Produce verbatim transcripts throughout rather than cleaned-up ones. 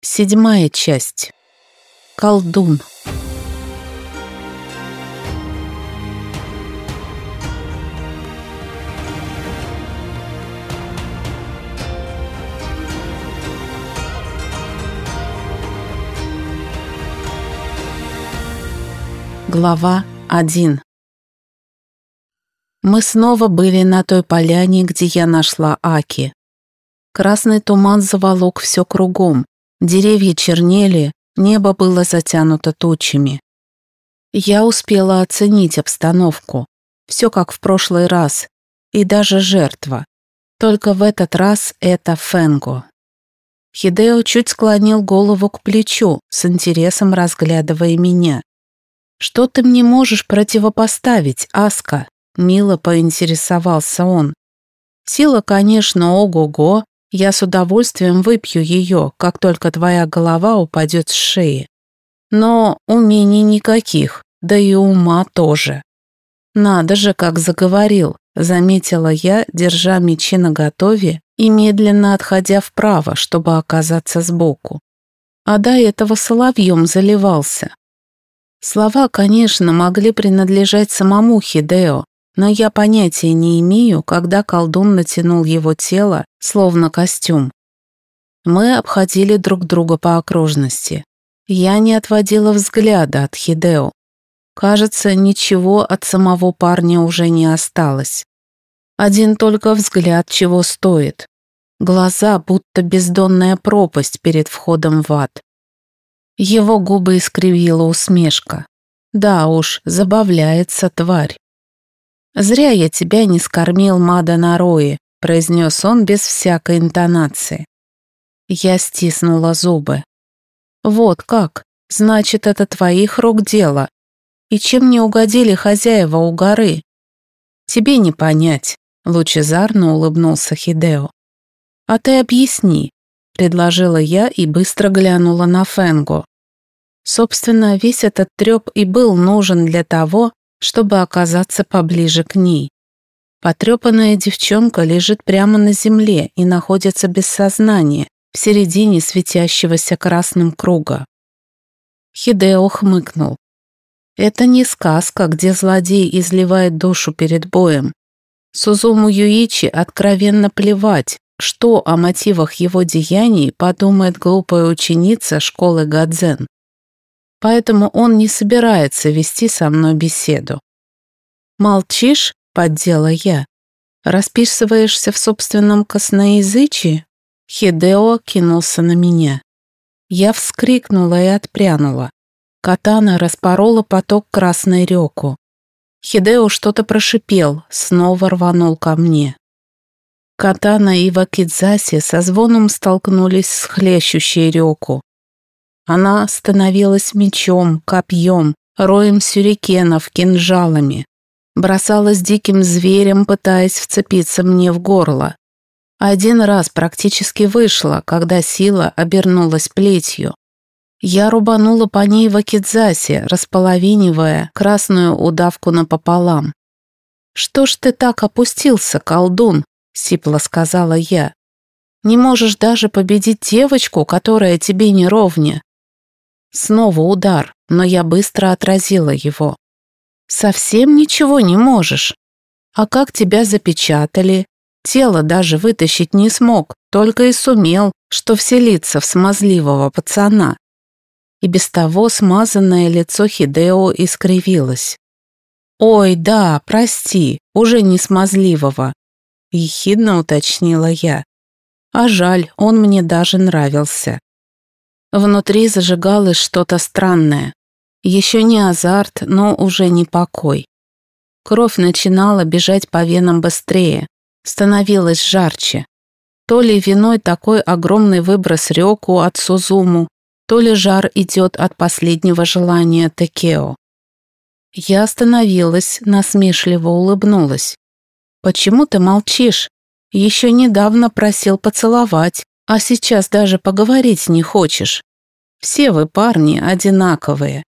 Седьмая часть. Колдун. Глава один. Мы снова были на той поляне, где я нашла Аки. Красный туман заволок все кругом, деревья чернели, небо было затянуто тучами. Я успела оценить обстановку, все как в прошлый раз, и даже жертва. Только в этот раз это Фэнго. Хидео чуть склонил голову к плечу, с интересом разглядывая меня. «Что ты мне можешь противопоставить, Аска?» — мило поинтересовался он. «Сила, конечно, ого-го, я с удовольствием выпью ее, как только твоя голова упадет с шеи. Но умений никаких, да и ума тоже». «Надо же, как заговорил», — заметила я, держа мечи наготове и медленно отходя вправо, чтобы оказаться сбоку. А до этого соловьем заливался. Слова, конечно, могли принадлежать самому Хидео, но я понятия не имею, когда колдун натянул его тело, словно костюм. Мы обходили друг друга по окружности. Я не отводила взгляда от Хидео. Кажется, ничего от самого парня уже не осталось. Один только взгляд чего стоит. Глаза, будто бездонная пропасть перед входом в ад. Его губы искривила усмешка. Да уж, забавляется тварь. «Зря я тебя не скормил, Мада Нарои», произнес он без всякой интонации. Я стиснула зубы. «Вот как? Значит, это твоих рук дело. И чем не угодили хозяева у горы?» «Тебе не понять», лучезарно улыбнулся Хидео. «А ты объясни», предложила я и быстро глянула на Фэнго. Собственно, весь этот трёп и был нужен для того, чтобы оказаться поближе к ней. Потрепанная девчонка лежит прямо на земле и находится без сознания, в середине светящегося красным круга. Хидео хмыкнул. Это не сказка, где злодей изливает душу перед боем. Сузуму Юичи откровенно плевать, что о мотивах его деяний подумает глупая ученица школы Гадзен. Поэтому он не собирается вести со мной беседу. «Молчишь?» — поддела я. «Расписываешься в собственном косноязычии?» Хидео кинулся на меня. Я вскрикнула и отпрянула. Катана распорола поток красной рёку. Хидео что-то прошипел, снова рванул ко мне. Катана и вакидзаси со звоном столкнулись с хлещущей рёку. Она становилась мечом, копьем, роем сюрикенов, кинжалами. Бросалась диким зверем, пытаясь вцепиться мне в горло. Один раз практически вышла, когда сила обернулась плетью. Я рубанула по ней вакидзаси, располовинивая красную удавку напополам. «Что ж ты так опустился, колдун?» — сипло сказала я. «Не можешь даже победить девочку, которая тебе не ровня». Снова удар, но я быстро отразила его. «Совсем ничего не можешь? А как тебя запечатали? Тело даже вытащить не смог, только и сумел, что вселиться в смазливого пацана». И без того смазанное лицо Хидео искривилось. «Ой, да, прости, уже не смазливого», — ехидно уточнила я. А жаль, он мне даже нравился. Внутри зажигалось что-то странное. Еще не азарт, но уже не покой. Кровь начинала бежать по венам быстрее, становилась жарче. То ли виной такой огромный выброс рёку от Сузуму, то ли жар идет от последнего желания Текео. Я остановилась, насмешливо улыбнулась. «Почему ты молчишь? Еще недавно просил поцеловать, а сейчас даже поговорить не хочешь. Все вы, парни, одинаковые».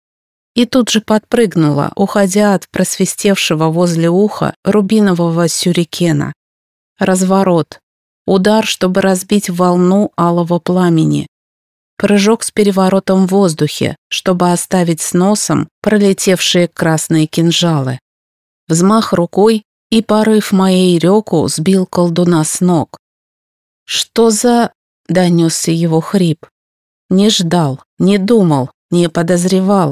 И тут же подпрыгнула, уходя от просвистевшего возле уха рубинового сюрикена. Разворот. Удар, чтобы разбить волну алого пламени. прыжок с переворотом в воздухе, чтобы оставить с носом пролетевшие красные кинжалы. Взмах рукой, и порыв моей рёку сбил колдуна с ног. «Что за...» — донесся его хрип. Не ждал, не думал, не подозревал.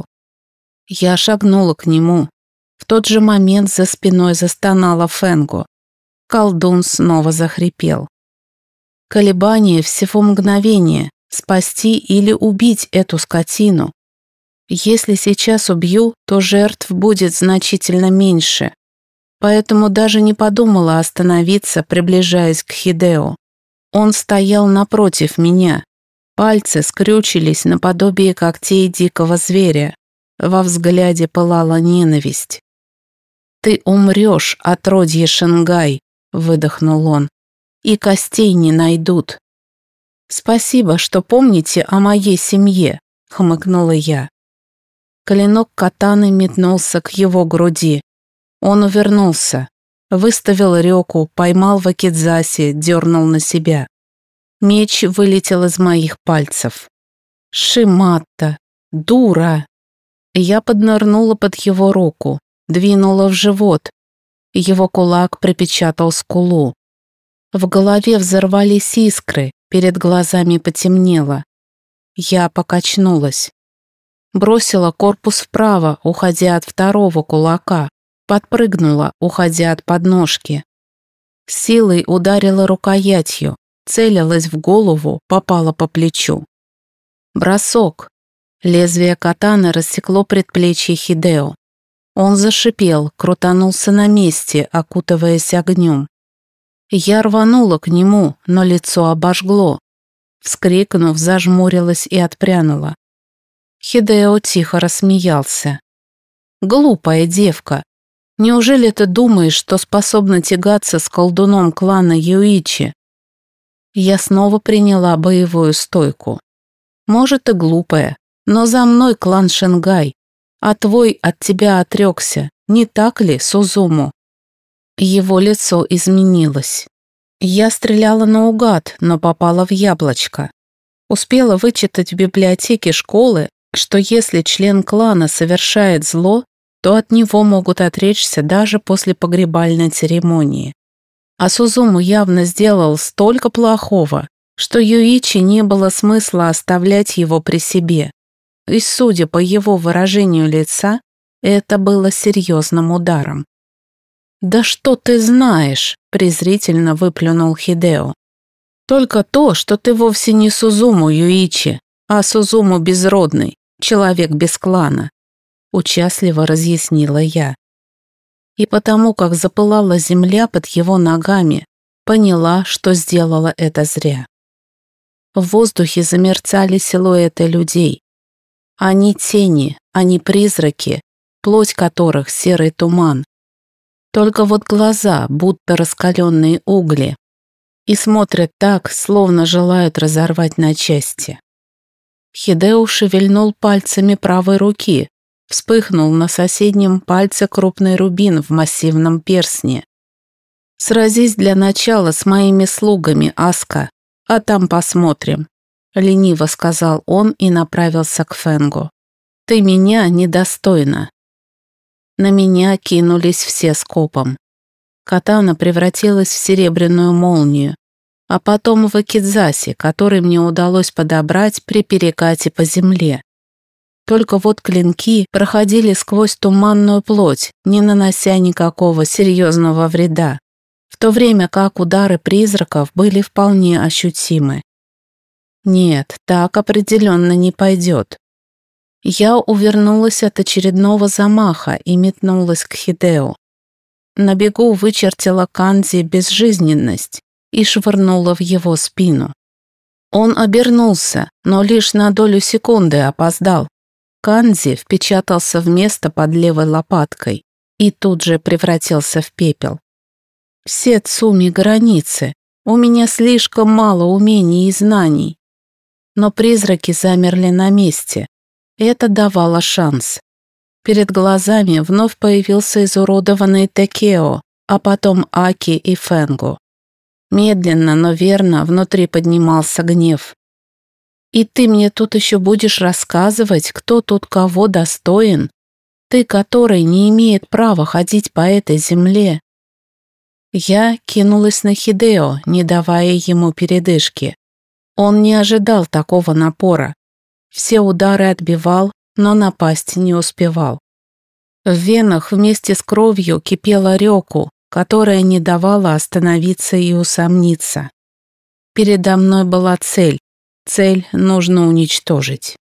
Я шагнула к нему. В тот же момент за спиной застонала Фэнгу. Колдун снова захрипел. Колебание всего мгновения. Спасти или убить эту скотину. Если сейчас убью, то жертв будет значительно меньше. Поэтому даже не подумала остановиться, приближаясь к Хидео. Он стоял напротив меня. Пальцы скрючились наподобие когтей дикого зверя. Во взгляде пылала ненависть. «Ты умрешь, отродье Шенгай», — выдохнул он, — «и костей не найдут». «Спасибо, что помните о моей семье», — хмыкнула я. Клинок катаны метнулся к его груди. Он увернулся, выставил рёку, поймал вакидзаси, дернул на себя. Меч вылетел из моих пальцев. «Шиматта! Дура!» Я поднырнула под его руку, двинула в живот. Его кулак припечатал скулу. В голове взорвались искры, перед глазами потемнело. Я покачнулась. Бросила корпус вправо, уходя от второго кулака. Подпрыгнула, уходя от подножки. Силой ударила рукоятью, целилась в голову, попала по плечу. Бросок. Лезвие катаны рассекло предплечье Хидео. Он зашипел, крутанулся на месте, окутываясь огнем. Я рванула к нему, но лицо обожгло. Вскрикнув, зажмурилась и отпрянула. Хидео тихо рассмеялся. «Глупая девка, неужели ты думаешь, что способна тягаться с колдуном клана Юичи?» Я снова приняла боевую стойку. «Может, и глупая, но за мной клан Шенгай, а твой от тебя отрекся, не так ли, Сузуму?» Его лицо изменилось. Я стреляла наугад, но попала в яблочко. Успела вычитать в библиотеке школы, что если член клана совершает зло, то от него могут отречься даже после погребальной церемонии. А Сузуму явно сделал столько плохого, что Юичи не было смысла оставлять его при себе. И, судя по его выражению лица, это было серьезным ударом. «Да что ты знаешь?» – презрительно выплюнул Хидео. «Только то, что ты вовсе не Сузуму Юичи, а Сузуму Безродный, человек без клана», – участливо разъяснила я. И потому, как запылала земля под его ногами, поняла, что сделала это зря. В воздухе замерцали силуэты людей. Они тени, они призраки, плоть которых серый туман. Только вот глаза, будто раскаленные угли, и смотрят так, словно желают разорвать на части. Хидео шевельнул пальцами правой руки, вспыхнул на соседнем пальце крупный рубин в массивном перстне. «Сразись для начала с моими слугами, Аска, а там посмотрим», — лениво сказал он и направился к Фэнгу. «Ты меня недостойна». На меня кинулись все скопом. Катана превратилась в серебряную молнию, а потом в акидзаси, который мне удалось подобрать при перекате по земле. Только вот клинки проходили сквозь туманную плоть, не нанося никакого серьезного вреда, в то время как удары призраков были вполне ощутимы. Нет, так определенно не пойдет. Я увернулась от очередного замаха и метнулась к Хидео. На бегу вычертила канзи безжизненность и швырнула в его спину. Он обернулся, но лишь на долю секунды опоздал. Канзи впечатался в место под левой лопаткой и тут же превратился в пепел. Все цуми границы, у меня слишком мало умений и знаний. Но призраки замерли на месте. Это давало шанс. Перед глазами вновь появился изуродованный Текео, а потом Аки и Фэнгу. Медленно, но верно внутри поднимался гнев. И ты мне тут еще будешь рассказывать, кто тут кого достоин? Ты, который не имеет права ходить по этой земле». Я кинулась на Хидео, не давая ему передышки. Он не ожидал такого напора. Все удары отбивал, но напасть не успевал. В венах вместе с кровью кипела рёку, которая не давала остановиться и усомниться. Передо мной была цель. Цель нужно уничтожить.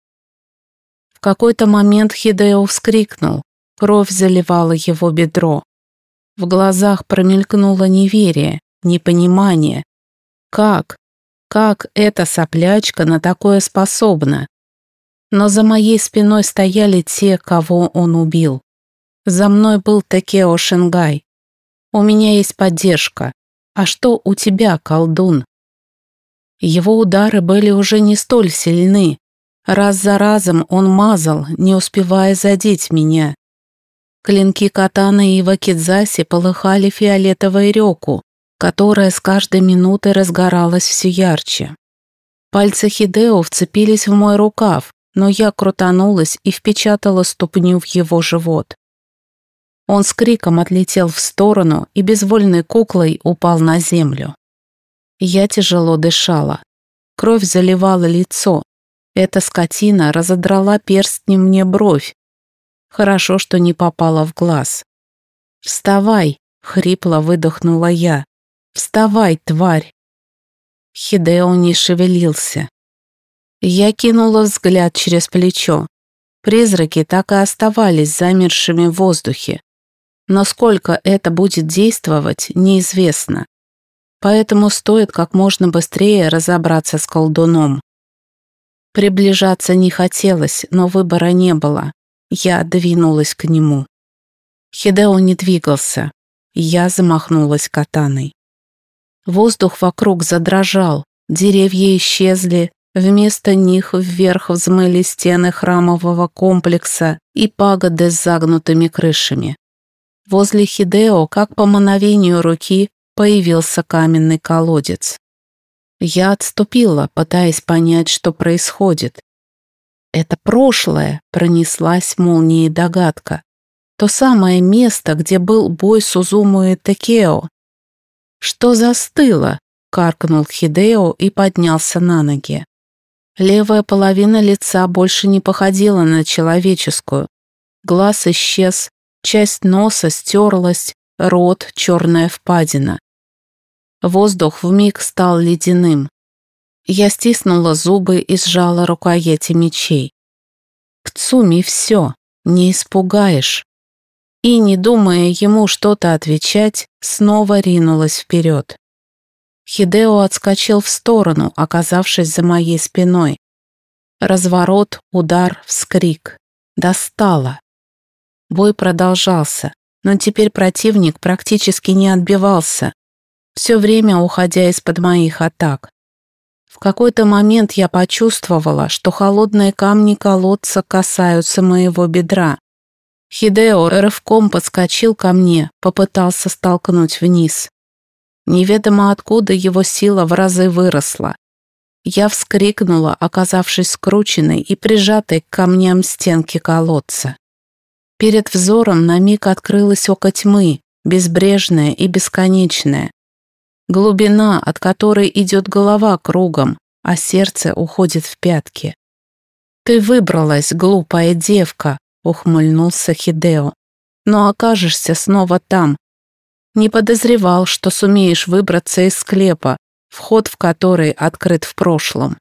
В какой-то момент Хидео вскрикнул. Кровь заливала его бедро. В глазах промелькнуло неверие, непонимание. Как? Как эта соплячка на такое способна? Но за моей спиной стояли те, кого он убил. За мной был Такео Шингай. У меня есть поддержка. А что у тебя, колдун? Его удары были уже не столь сильны. Раз за разом он мазал, не успевая задеть меня. Клинки катаны и вакидзаси полыхали фиолетовой рёку, которая с каждой минутой разгоралась все ярче. Пальцы Хидео вцепились в мой рукав, но я крутанулась и впечатала ступню в его живот. Он с криком отлетел в сторону и безвольной куклой упал на землю. Я тяжело дышала. Кровь заливала лицо. Эта скотина разодрала перстнем мне бровь. Хорошо, что не попала в глаз. «Вставай!» — хрипло выдохнула я. «Вставай, тварь!» Хидео не шевелился. Я кинула взгляд через плечо. Призраки так и оставались замершими в воздухе. Но сколько это будет действовать, неизвестно. Поэтому стоит как можно быстрее разобраться с колдуном. Приближаться не хотелось, но выбора не было. Я двинулась к нему. Хидео не двигался. Я замахнулась катаной. Воздух вокруг задрожал, деревья исчезли, вместо них вверх взмыли стены храмового комплекса и пагоды с загнутыми крышами. Возле Хидео, как по мановению руки, появился каменный колодец. Я отступила, пытаясь понять, что происходит. Это прошлое, пронеслась молнией догадка. То самое место, где был бой Сузуму и Такео. «Что застыло?» — каркнул Хидео и поднялся на ноги. Левая половина лица больше не походила на человеческую. Глаз исчез, часть носа стерлась, рот — черная впадина. Воздух вмиг стал ледяным. Я стиснула зубы и сжала рукояти мечей. Кцуми все, не испугаешь. И, не думая ему что-то отвечать, снова ринулась вперед. Хидео отскочил в сторону, оказавшись за моей спиной. Разворот, удар, вскрик. Достало. Бой продолжался, но теперь противник практически не отбивался, все время уходя из-под моих атак. В какой-то момент я почувствовала, что холодные камни колодца касаются моего бедра. Хидео рывком подскочил ко мне, попытался столкнуть вниз. Неведомо откуда его сила в разы выросла. Я вскрикнула, оказавшись скрученной и прижатой к камням стенки колодца. Перед взором на миг открылось око тьмы, безбрежное и бесконечное. Глубина, от которой идет голова кругом, а сердце уходит в пятки. «Ты выбралась, глупая девка», — ухмыльнулся Хидео. «Но окажешься снова там. Не подозревал, что сумеешь выбраться из склепа, вход в который открыт в прошлом».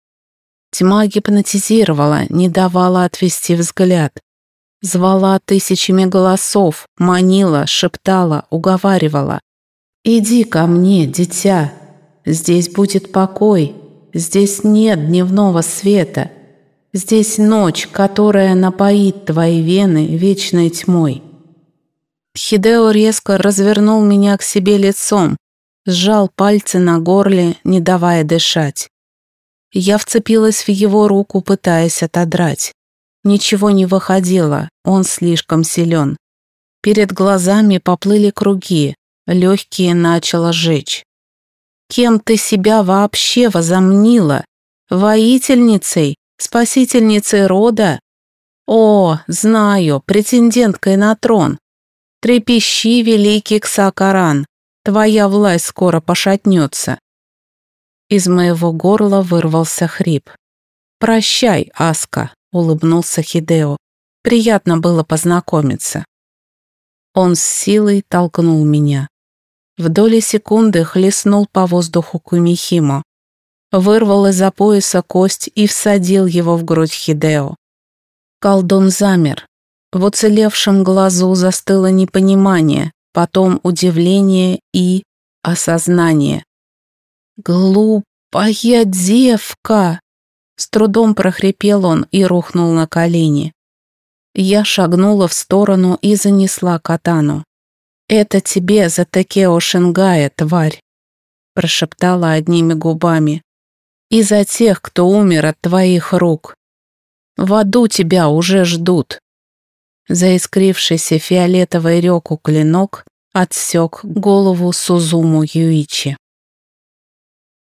Тьма гипнотизировала, не давала отвести взгляд. Звала тысячами голосов, манила, шептала, уговаривала. «Иди ко мне, дитя, здесь будет покой, здесь нет дневного света, здесь ночь, которая напоит твои вены вечной тьмой». Хидео резко развернул меня к себе лицом, сжал пальцы на горле, не давая дышать. Я вцепилась в его руку, пытаясь отодрать. Ничего не выходило, он слишком силен. Перед глазами поплыли круги, легкие начало жечь. «Кем ты себя вообще возомнила? Воительницей? Спасительницей рода? О, знаю, претенденткой на трон. Трепещи, великий Ксакаран, твоя власть скоро пошатнется. Из моего горла вырвался хрип. «Прощай, Аска», — улыбнулся Хидео. «Приятно было познакомиться». Он с силой толкнул меня. В доли секунды хлестнул по воздуху Кумихимо. Вырвал из-за пояса кость и всадил его в грудь Хидео. Колдун замер. В уцелевшем глазу застыло непонимание, потом удивление и осознание. «Глупая девка!» С трудом прохрипел он и рухнул на колени. Я шагнула в сторону и занесла катану. «Это тебе за Такео Шингая, тварь!» Прошептала одними губами. «И за тех, кто умер от твоих рук. В аду тебя уже ждут». Заискрившийся фиолетовой рёку клинок отсек голову Сузуму Юичи.